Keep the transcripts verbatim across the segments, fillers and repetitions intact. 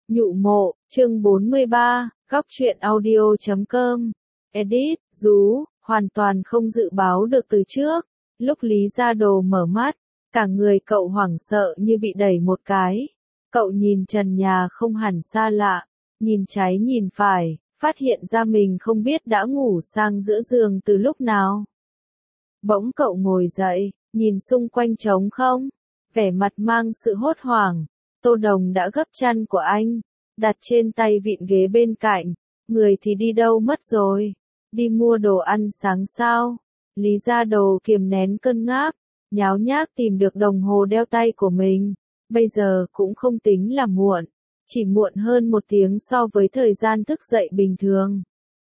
Nhụ mộ, chương bốn mươi ba, góc truyện audio chấm com. Edit, rú, hoàn toàn không dự báo được từ trước. Lúc Lý Gia Đồ mở mắt, cả người cậu hoảng sợ như bị đẩy một cái. Cậu nhìn trần nhà không hẳn xa lạ, nhìn trái nhìn phải, phát hiện ra mình không biết đã ngủ sang giữa giường từ lúc nào. Bỗng cậu ngồi dậy, nhìn xung quanh trống không, vẻ mặt mang sự hốt hoảng. Tô Đồng đã gấp chăn của anh, đặt trên tay vịn ghế bên cạnh, người thì đi đâu mất rồi, đi mua đồ ăn sáng sao. Lý Gia Đồ kiềm nén cơn ngáp, nháo nhác tìm được đồng hồ đeo tay của mình, bây giờ cũng không tính là muộn, chỉ muộn hơn một tiếng so với thời gian thức dậy bình thường.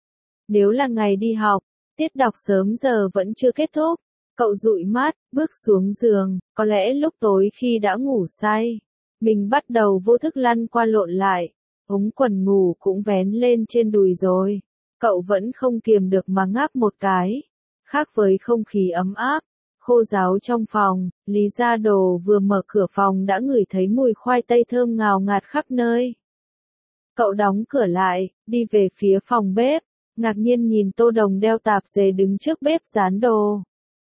Nếu là ngày đi học, tiết đọc sớm giờ vẫn chưa kết thúc, cậu dụi mắt, bước xuống giường, có lẽ lúc tối khi đã ngủ say. Mình bắt đầu vô thức lăn qua lộn lại, ống quần ngủ cũng vén lên trên đùi rồi. Cậu vẫn không kiềm được mà ngáp một cái. Khác với không khí ấm áp, khô ráo trong phòng, Lý Gia Đồ vừa mở cửa phòng đã ngửi thấy mùi khoai tây thơm ngào ngạt khắp nơi. Cậu đóng cửa lại, đi về phía phòng bếp, ngạc nhiên nhìn Tô Đồng đeo tạp dề đứng trước bếp rán đồ.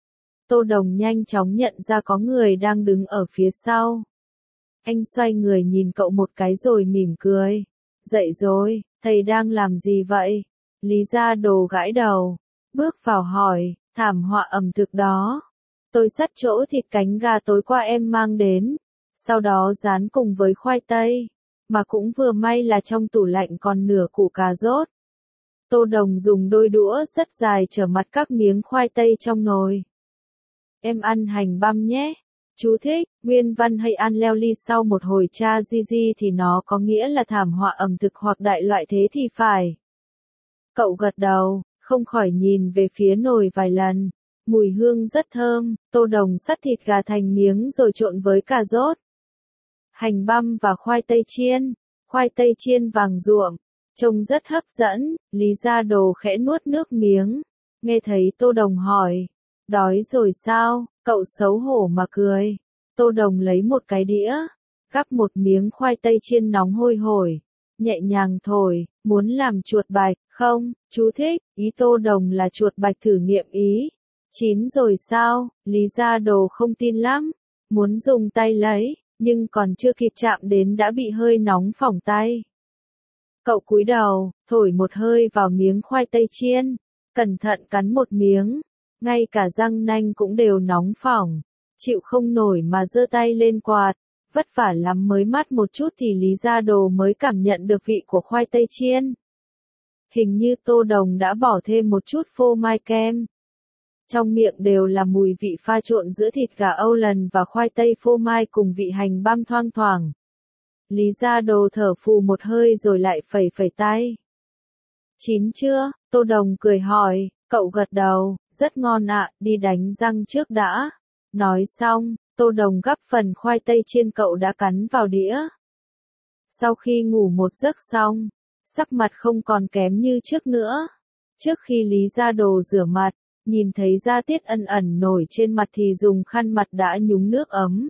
Tô Đồng nhanh chóng nhận ra có người đang đứng ở phía sau. Anh xoay người nhìn cậu một cái rồi mỉm cười. Dậy rồi, thầy đang làm gì vậy? Lý Gia Đồ gãi đầu, bước vào hỏi, thảm họa ẩm thực đó. Tôi xắt chỗ thịt cánh gà tối qua em mang đến, sau đó rán cùng với khoai tây, mà cũng vừa may là trong tủ lạnh còn nửa củ cà rốt. Tô Đồng dùng đôi đũa rất dài chở mặt các miếng khoai tây trong nồi. Em ăn hành băm nhé. Chú thích, nguyên văn hay ăn leo ly sau một hồi tra di di thì nó có nghĩa là thảm họa ẩm thực hoặc đại loại thế thì phải. Cậu gật đầu, không khỏi nhìn về phía nồi vài lần. Mùi hương rất thơm, Tô Đồng xắt thịt gà thành miếng rồi trộn với cà rốt, hành băm và khoai tây chiên. Khoai tây chiên vàng ruộm, trông rất hấp dẫn. Lý Gia Đồ khẽ nuốt nước miếng. Nghe thấy Tô Đồng hỏi, đói rồi sao? Cậu xấu hổ mà cười. Tô Đồng lấy một cái đĩa, gắp một miếng khoai tây chiên nóng hôi hổi, nhẹ nhàng thổi, muốn làm chuột bạch, không? Chú thích, ý Tô Đồng là chuột bạch thử nghiệm ý. Chín rồi sao? Lý Gia Đồ không tin lắm, muốn dùng tay lấy, nhưng còn chưa kịp chạm đến đã bị hơi nóng phỏng tay. Cậu cúi đầu, thổi một hơi vào miếng khoai tây chiên, cẩn thận cắn một miếng. Ngay cả răng nanh cũng đều nóng phỏng, chịu không nổi mà giơ tay lên quạt, vất vả lắm mới mát một chút thì Lý Gia Đồ mới cảm nhận được vị của khoai tây chiên. Hình như Tô Đồng đã bỏ thêm một chút phô mai kem. Trong miệng đều là mùi vị pha trộn giữa thịt gà Âu lần và khoai tây phô mai cùng vị hành băm thoang thoảng. Lý Gia Đồ thở phù một hơi rồi lại phẩy phẩy tay. Chín chưa? Tô Đồng cười hỏi. Cậu gật đầu, rất ngon ạ, đi đánh răng trước đã. Nói xong, Tô Đồng gắp phần khoai tây chiên cậu đã cắn vào đĩa. Sau khi ngủ một giấc xong, sắc mặt không còn kém như trước nữa. Trước khi Lý Gia Đồ rửa mặt, nhìn thấy da tiết ẩn ẩn nổi trên mặt thì dùng khăn mặt đã nhúng nước ấm.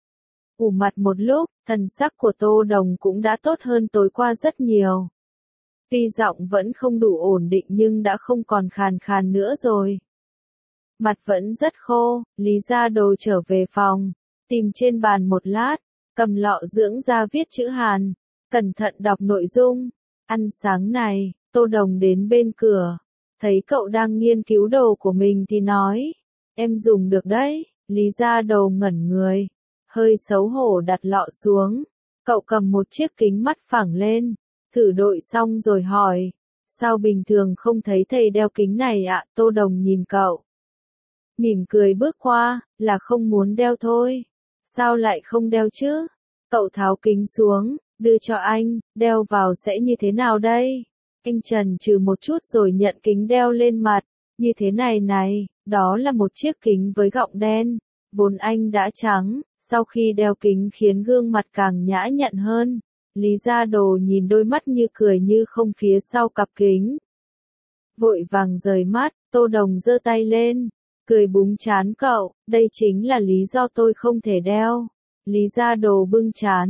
Ủ mặt một lúc, thần sắc của Tô Đồng cũng đã tốt hơn tối qua rất nhiều. Tuy giọng vẫn không đủ ổn định nhưng đã không còn khàn khàn nữa rồi. Mặt vẫn rất khô, Lý Gia Đồ trở về phòng, tìm trên bàn một lát, cầm lọ dưỡng da viết chữ Hàn, cẩn thận đọc nội dung. Ăn sáng này, Tô Đồng đến bên cửa, thấy cậu đang nghiên cứu đồ của mình thì nói, em dùng được đấy. Lý Gia Đồ ngẩn người, hơi xấu hổ đặt lọ xuống, cậu cầm một chiếc kính mắt phẳng lên. Thử đội xong rồi hỏi, sao bình thường không thấy thầy đeo kính này ạ? Tô Đồng nhìn cậu, mỉm cười bước qua, là không muốn đeo thôi. Sao lại không đeo chứ? Cậu tháo kính xuống, đưa cho anh, đeo vào sẽ như thế nào đây? Anh chần chừ một chút rồi nhận kính đeo lên mặt, như thế này này, đó là một chiếc kính với gọng đen, vốn anh đã trắng, sau khi đeo kính khiến gương mặt càng nhã nhặn hơn. Lý Gia Đồ nhìn đôi mắt như cười như không phía sau cặp kính. Vội vàng rời mắt, Tô Đồng giơ tay lên, cười búng trán cậu, đây chính là lý do tôi không thể đeo. Lý Gia Đồ bưng trán,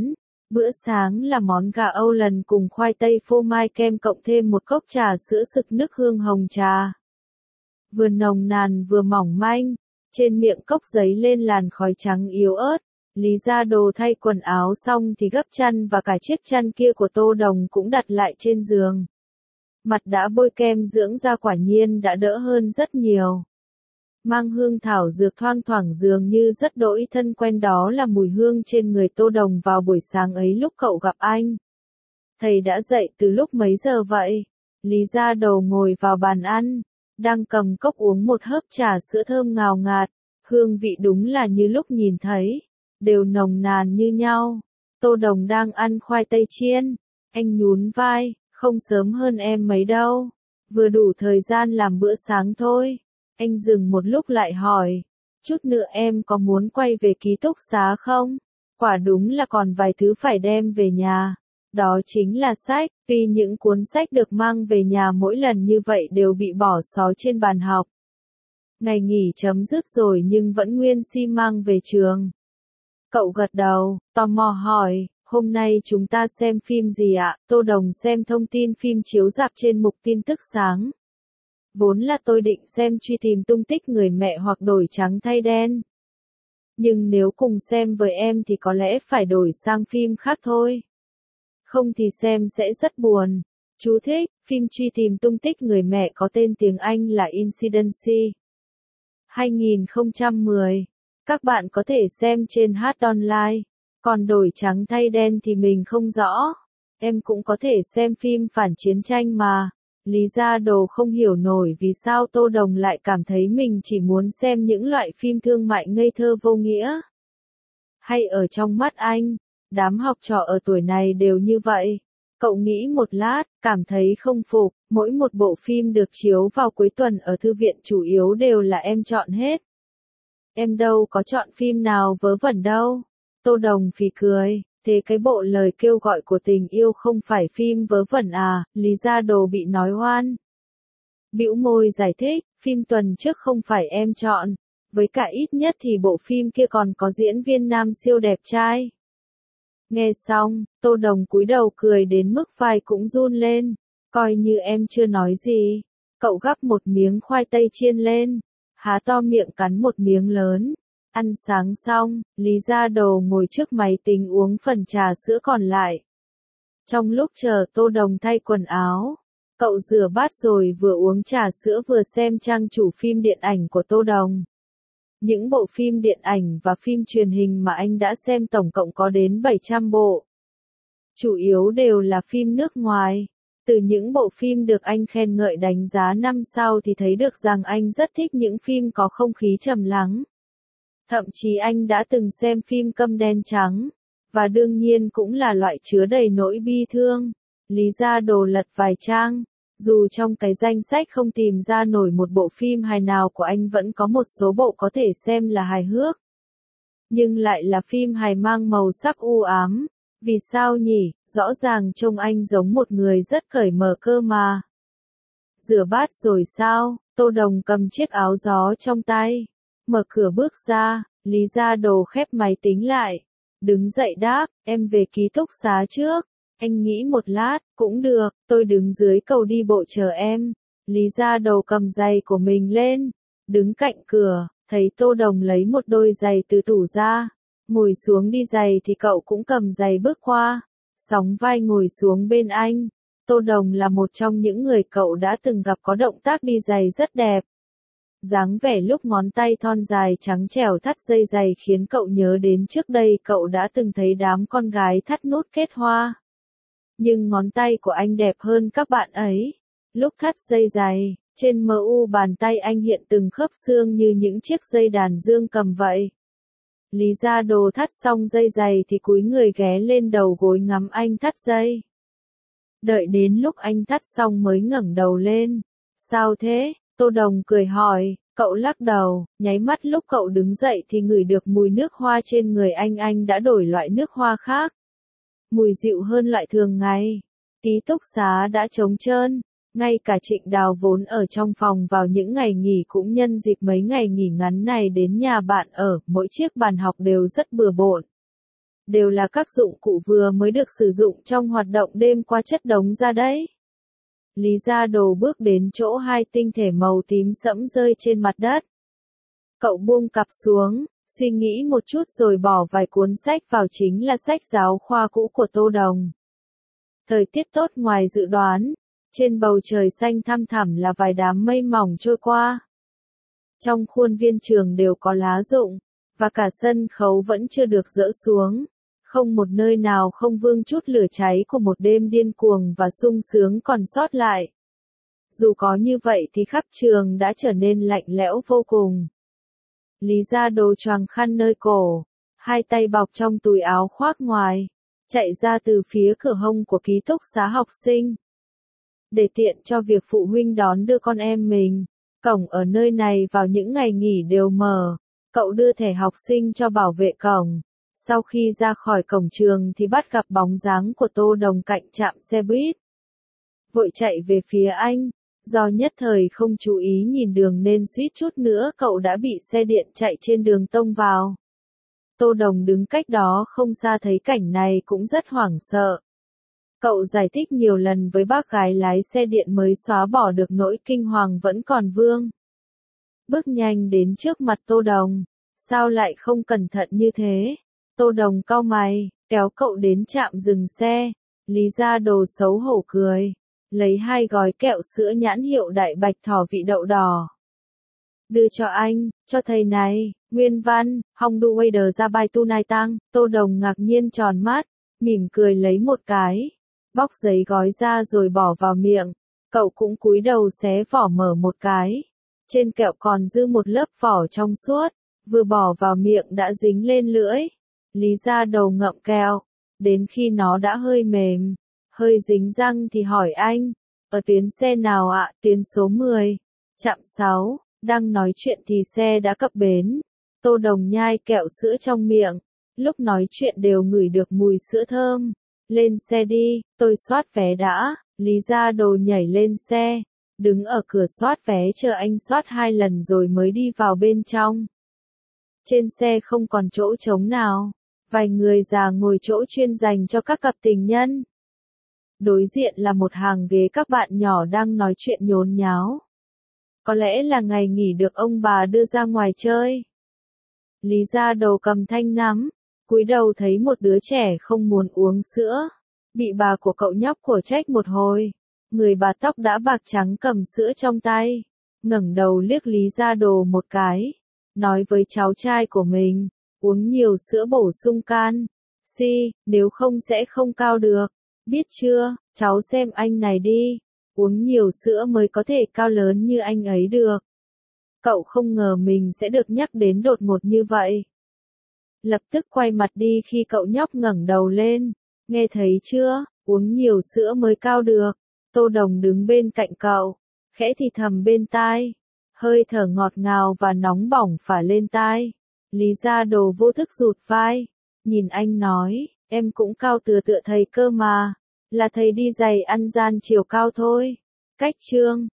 Bữa sáng là món gà Âu lần cùng khoai tây phô mai kem cộng thêm một cốc trà sữa sực nước hương hồng trà. Vừa nồng nàn vừa mỏng manh, trên miệng cốc giấy lên làn khói trắng yếu ớt. Lý Gia Đồ thay quần áo xong thì gấp chăn và cả chiếc chăn kia của Tô Đồng cũng đặt lại trên giường. Mặt đã bôi kem dưỡng da quả nhiên đã đỡ hơn rất nhiều. Mang hương thảo dược thoang thoảng dường như rất đỗi thân quen, đó là mùi hương trên người Tô Đồng vào buổi sáng ấy lúc cậu gặp anh. Thầy đã dậy từ lúc mấy giờ vậy? Lý Gia Đồ ngồi vào bàn ăn, đang cầm cốc uống một hớp trà sữa thơm ngào ngạt, hương vị đúng là như lúc nhìn thấy, đều nồng nàn như nhau. Tô Đồng đang ăn khoai tây chiên, anh nhún vai, không sớm hơn em mấy đâu, vừa đủ thời gian làm bữa sáng thôi. Anh dừng một lúc lại hỏi, chút nữa em có muốn quay về ký túc xá không? Quả đúng là còn vài thứ phải đem về nhà. Đó chính là sách, vì những cuốn sách được mang về nhà mỗi lần như vậy đều bị bỏ xó trên bàn học. Ngày nghỉ chấm dứt rồi nhưng vẫn nguyên si mang về trường. Cậu gật đầu, tò mò hỏi, hôm nay chúng ta xem phim gì ạ? Tô Đồng xem thông tin phim chiếu rạp trên mục tin tức sáng. Vốn là tôi định xem truy tìm tung tích người mẹ hoặc đổi trắng thay đen. Nhưng nếu cùng xem với em thì có lẽ phải đổi sang phim khác thôi. Không thì xem sẽ rất buồn. Chú thích, phim truy tìm tung tích người mẹ có tên tiếng Anh là Incidency. hai nghìn không trăm mười. Các bạn có thể xem trên hát online. Còn đổi trắng thay đen thì mình không rõ. Em cũng có thể xem phim phản chiến tranh mà. Lý Gia Đồ không hiểu nổi vì sao Tô Đồng lại cảm thấy mình chỉ muốn xem những loại phim thương mại ngây thơ vô nghĩa. Hay ở trong mắt anh, đám học trò ở tuổi này đều như vậy. Cậu nghĩ một lát, cảm thấy không phục, mỗi một bộ phim được chiếu vào cuối tuần ở thư viện chủ yếu đều là em chọn hết. Em đâu có chọn phim nào vớ vẩn đâu. Tô Đồng phì cười, thế cái bộ lời kêu gọi của tình yêu không phải phim vớ vẩn à? Lý Gia Đồ bị nói oan. Bĩu môi giải thích, phim tuần trước không phải em chọn, với cả ít nhất thì bộ phim kia còn có diễn viên nam siêu đẹp trai. Nghe xong, Tô Đồng cúi đầu cười đến mức vai cũng run lên, coi như em chưa nói gì. Cậu gắp một miếng khoai tây chiên lên, há to miệng cắn một miếng lớn. Ăn sáng xong, Lý Gia Đồ ngồi trước máy tính uống phần trà sữa còn lại. Trong lúc chờ Tô Đồng thay quần áo, cậu rửa bát rồi vừa uống trà sữa vừa xem trang chủ phim điện ảnh của Tô Đồng. Những bộ phim điện ảnh và phim truyền hình mà anh đã xem tổng cộng có đến bảy trăm bộ. Chủ yếu đều là phim nước ngoài. Từ những bộ phim được anh khen ngợi đánh giá năm sao thì thấy được rằng anh rất thích những phim có không khí trầm lắng. Thậm chí anh đã từng xem phim Câm đen trắng, và đương nhiên cũng là loại chứa đầy nỗi bi thương. Lý Gia Đồ lật vài trang, dù trong cái danh sách không tìm ra nổi một bộ phim hài nào của anh vẫn có một số bộ có thể xem là hài hước. Nhưng lại là phim hài mang màu sắc u ám. Vì sao nhỉ? Rõ ràng trông anh giống một người rất cởi mở cơ mà. Rửa bát rồi sao? Tô Đồng cầm chiếc áo gió trong tay, mở cửa bước ra. Lý Gia Đồ khép máy tính lại, đứng dậy đáp, em về ký túc xá trước. Anh nghĩ một lát, cũng được, tôi đứng dưới cầu đi bộ chờ em. Lý Gia Đồ cầm giày của mình lên, đứng cạnh cửa, thấy Tô Đồng lấy một đôi giày từ tủ ra, ngồi xuống đi giày thì cậu cũng cầm giày bước qua, sóng vai ngồi xuống bên anh. Tô Đồng là một trong những người cậu đã từng gặp có động tác đi giày rất đẹp. Dáng vẻ lúc ngón tay thon dài trắng trẻo thắt dây giày khiến cậu nhớ đến trước đây cậu đã từng thấy đám con gái thắt nút kết hoa. Nhưng ngón tay của anh đẹp hơn các bạn ấy. Lúc thắt dây giày, trên mu bàn tay anh hiện từng khớp xương như những chiếc dây đàn dương cầm vậy. Lý Gia Đồ thắt xong dây giày thì cúi người ghé lên đầu gối ngắm anh thắt dây. Đợi đến lúc anh thắt xong mới ngẩng đầu lên. Sao thế? Tô Đồng cười hỏi, cậu lắc đầu, nháy mắt lúc cậu đứng dậy thì ngửi được mùi nước hoa trên người anh anh đã đổi loại nước hoa khác. Mùi dịu hơn loại thường ngày. Ký túc xá đã trống trơn, ngay cả Trịnh Đào vốn ở trong phòng vào những ngày nghỉ cũng nhân dịp mấy ngày nghỉ ngắn này đến nhà bạn ở, mỗi chiếc bàn học đều rất bừa bộn. đều là các dụng cụ vừa mới được sử dụng trong hoạt động đêm qua chất đống ra đấy. Lý Gia Đồ bước đến chỗ hai tinh thể màu tím sẫm rơi trên mặt đất. Cậu buông cặp xuống, suy nghĩ một chút rồi bỏ vài cuốn sách vào, chính là sách giáo khoa cũ của Tô Đồng. Thời tiết tốt ngoài dự đoán, trên bầu trời xanh thăm thẳm là vài đám mây mỏng trôi qua. Trong khuôn viên trường đều có lá rụng, và cả sân khấu vẫn chưa được dỡ xuống, không một nơi nào không vương chút lửa cháy của một đêm điên cuồng và sung sướng còn sót lại. Dù có như vậy thì khắp trường đã trở nên lạnh lẽo vô cùng. Lý Gia Đồ choàng khăn nơi cổ, hai tay bọc trong túi áo khoác ngoài, chạy ra từ phía cửa hông của ký túc xá học sinh. Để tiện cho việc phụ huynh đón đưa con em mình, cổng ở nơi này vào những ngày nghỉ đều mở, cậu đưa thẻ học sinh cho bảo vệ cổng. Sau khi ra khỏi cổng trường thì bắt gặp bóng dáng của Tô Đồng cạnh trạm xe buýt. Vội chạy về phía anh, do nhất thời không chú ý nhìn đường nên suýt chút nữa cậu đã bị xe điện chạy trên đường tông vào. Tô Đồng đứng cách đó không xa thấy cảnh này cũng rất hoảng sợ. Cậu giải thích nhiều lần với bác gái lái xe điện mới xóa bỏ được nỗi kinh hoàng vẫn còn vương. Bước nhanh đến trước mặt Tô Đồng, sao lại không cẩn thận như thế? Tô Đồng cau mày, kéo cậu đến trạm dừng xe. Lý Gia Đồ xấu hổ cười, lấy hai gói kẹo sữa nhãn hiệu Đại Bạch Thỏ vị đậu đỏ. Đưa cho anh, cho thầy này, nguyên văn, Hong Du Wader ra bài tu nai tăng. Tô Đồng ngạc nhiên tròn mắt, mỉm cười lấy một cái, bóc giấy gói ra rồi bỏ vào miệng. Cậu cũng cúi đầu xé vỏ mở một cái. Trên kẹo còn dư một lớp vỏ trong suốt, vừa bỏ vào miệng đã dính lên lưỡi. Lý Gia Đồ ngậm kẹo, đến khi nó đã hơi mềm, hơi dính răng thì hỏi anh, ở tuyến xe nào ạ? Tuyến số mười, trạm sáu. Đang nói chuyện thì xe đã cập bến. Tô Đồng nhai kẹo sữa trong miệng, lúc nói chuyện đều ngửi được mùi sữa thơm. Lên xe đi, tôi soát vé đã. Lý Gia Đồ nhảy lên xe, đứng ở cửa soát vé chờ anh soát hai lần rồi mới đi vào bên trong. Trên xe không còn chỗ trống nào, vài người già ngồi chỗ chuyên dành cho các cặp tình nhân. Đối diện là một hàng ghế các bạn nhỏ đang nói chuyện nhốn nháo. Có lẽ là ngày nghỉ được ông bà đưa ra ngoài chơi. Lý Gia Đồ cầm thanh nắm, cúi đầu thấy một đứa trẻ không muốn uống sữa, bị bà của cậu nhóc của trách một hồi. Người bà tóc đã bạc trắng cầm sữa trong tay, ngẩng đầu liếc Lý Gia Đồ một cái, nói với cháu trai của mình, uống nhiều sữa bổ sung can, si, nếu không sẽ không cao được, biết chưa, cháu xem anh này đi, uống nhiều sữa mới có thể cao lớn như anh ấy được. Cậu không ngờ mình sẽ được nhắc đến đột ngột như vậy. Lập tức quay mặt đi khi cậu nhóc ngẩng đầu lên, nghe thấy chưa, uống nhiều sữa mới cao được. Tô Đồng đứng bên cạnh cậu, khẽ thì thầm bên tai, hơi thở ngọt ngào và nóng bỏng phả lên tai. Lý Gia Đồ vô thức rụt vai, nhìn anh nói, em cũng cao tựa tựa thầy cơ mà, là thầy đi giày ăn gian chiều cao thôi. Cách chương